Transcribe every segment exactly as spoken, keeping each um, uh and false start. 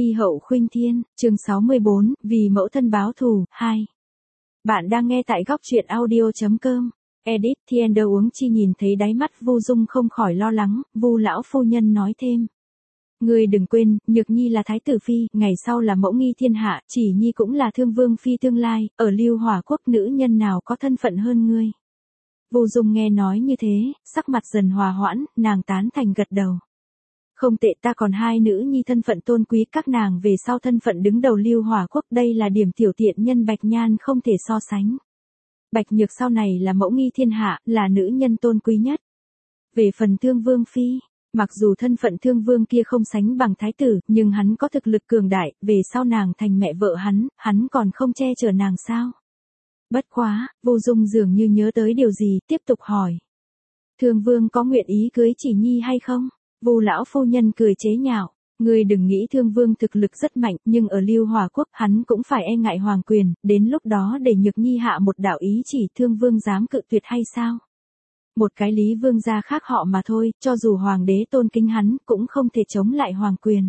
Y hậu khuynh thiên, chương sáu mươi bốn, vì mẫu thân báo thù, hai. Bạn đang nghe tại góc truyện audio chấm com. Edit Thiender uống chi nhìn thấy đáy mắt Vu Dung không khỏi lo lắng, Vu lão phu nhân nói thêm. Ngươi đừng quên, Nhược Nhi là thái tử phi, ngày sau là mẫu nghi thiên hạ, Chỉ Nhi cũng là thương vương phi tương lai, ở Lưu Hỏa quốc nữ nhân nào có thân phận hơn ngươi. Vu Dung nghe nói như thế, sắc mặt dần hòa hoãn, nàng tán thành gật đầu. Không tệ, ta còn hai nữ nhi thân phận tôn quý, các nàng về sau thân phận đứng đầu Lưu Hỏa quốc, đây là điểm tiểu tiện nhân Bạch Nhan không thể so sánh. Bạch Nhược sau này là mẫu nghi thiên hạ, là nữ nhân tôn quý nhất. Về phần Thương Vương phi, mặc dù thân phận Thương Vương kia không sánh bằng thái tử, nhưng hắn có thực lực cường đại, về sau nàng thành mẹ vợ hắn, hắn còn không che chở nàng sao? Bất quá, Vu Dung dường như nhớ tới điều gì, tiếp tục hỏi. Thương Vương có nguyện ý cưới Chỉ Nhi hay không? Vu lão phu nhân cười chế nhạo, ngươi đừng nghĩ Thương Vương thực lực rất mạnh, nhưng ở Lưu Hỏa quốc hắn cũng phải e ngại hoàng quyền, đến lúc đó để Nhược Nhi hạ một đạo ý chỉ, Thương Vương dám cự tuyệt hay sao? Một cái Lý Vương gia khác họ mà thôi, cho dù hoàng đế tôn kính hắn, cũng không thể chống lại hoàng quyền.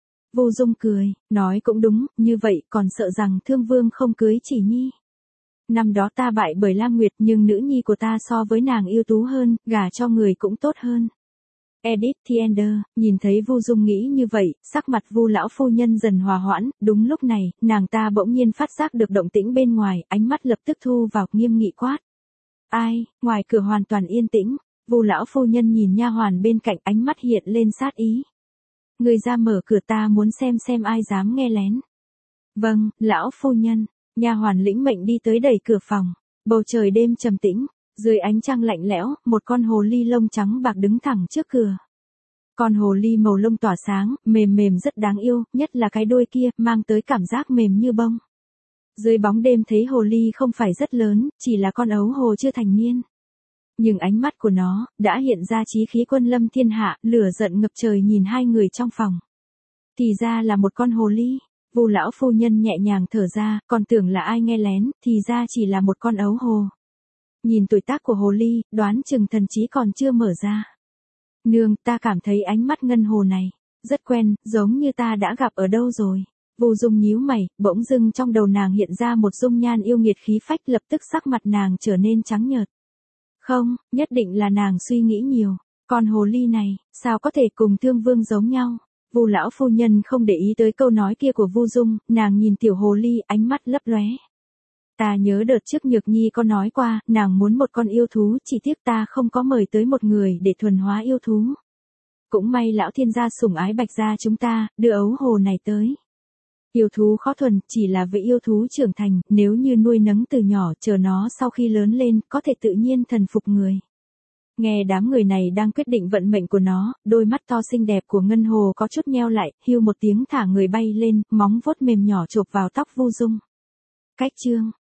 Vu Dung cười, nói cũng đúng, như vậy còn sợ rằng Thương Vương không cưới Chỉ Nhi. Năm đó ta bại bởi Lam Nguyệt, nhưng nữ nhi của ta so với nàng ưu tú hơn, gả cho người cũng tốt hơn. Edit Thiender, nhìn thấy Vu Dung nghĩ như vậy, sắc mặt Vu lão phu nhân dần hòa hoãn, đúng lúc này, nàng ta bỗng nhiên phát giác được động tĩnh bên ngoài, ánh mắt lập tức thu vào, nghiêm nghị quát. Ai? Ngoài cửa hoàn toàn yên tĩnh, Vu lão phu nhân nhìn nha hoàn bên cạnh, ánh mắt hiện lên sát ý. Người ra mở cửa, ta muốn xem xem ai dám nghe lén. Vâng, lão phu nhân. Nha hoàn lĩnh mệnh đi tới đẩy cửa phòng. Bầu trời đêm trầm tĩnh, dưới ánh trăng lạnh lẽo, một con hồ ly lông trắng bạc đứng thẳng trước cửa. Con hồ ly màu lông tỏa sáng, mềm mềm rất đáng yêu, nhất là cái đuôi kia, mang tới cảm giác mềm như bông. Dưới bóng đêm thấy hồ ly không phải rất lớn, chỉ là con ấu hồ chưa thành niên. Nhưng ánh mắt của nó, đã hiện ra chí khí quân lâm thiên hạ, lửa giận ngập trời nhìn hai người trong phòng. Thì ra là một con hồ ly. Vu lão phu nhân nhẹ nhàng thở ra, còn tưởng là ai nghe lén, thì ra chỉ là một con ấu hồ. Nhìn tuổi tác của hồ ly, đoán chừng thần trí còn chưa mở ra. Nương, ta cảm thấy ánh mắt ngân hồ này rất quen, giống như ta đã gặp ở đâu rồi. Vu Dung nhíu mày, bỗng dưng trong đầu nàng hiện ra một dung nhan yêu nghiệt khí phách, lập tức sắc mặt nàng trở nên trắng nhợt. Không, nhất định là nàng suy nghĩ nhiều. Con hồ ly này, sao có thể cùng Thương Vương giống nhau? Vu lão phu nhân không để ý tới câu nói kia của Vu Dung, nàng nhìn tiểu hồ ly, ánh mắt lấp lóe. Ta nhớ đợt trước Nhược Nhi có nói qua, nàng muốn một con yêu thú, chỉ tiếc ta không có mời tới một người để thuần hóa yêu thú. Cũng may lão thiên gia sủng ái Bạch gia chúng ta, đưa ấu hồ này tới. Yêu thú khó thuần, chỉ là với yêu thú trưởng thành, nếu như nuôi nấng từ nhỏ, chờ nó sau khi lớn lên, có thể tự nhiên thần phục người. Nghe đám người này đang quyết định vận mệnh của nó, đôi mắt to xinh đẹp của ngân hồ có chút nheo lại, hưu một tiếng thả người bay lên, móng vuốt mềm nhỏ chộp vào tóc Vu Dung. Cách chương,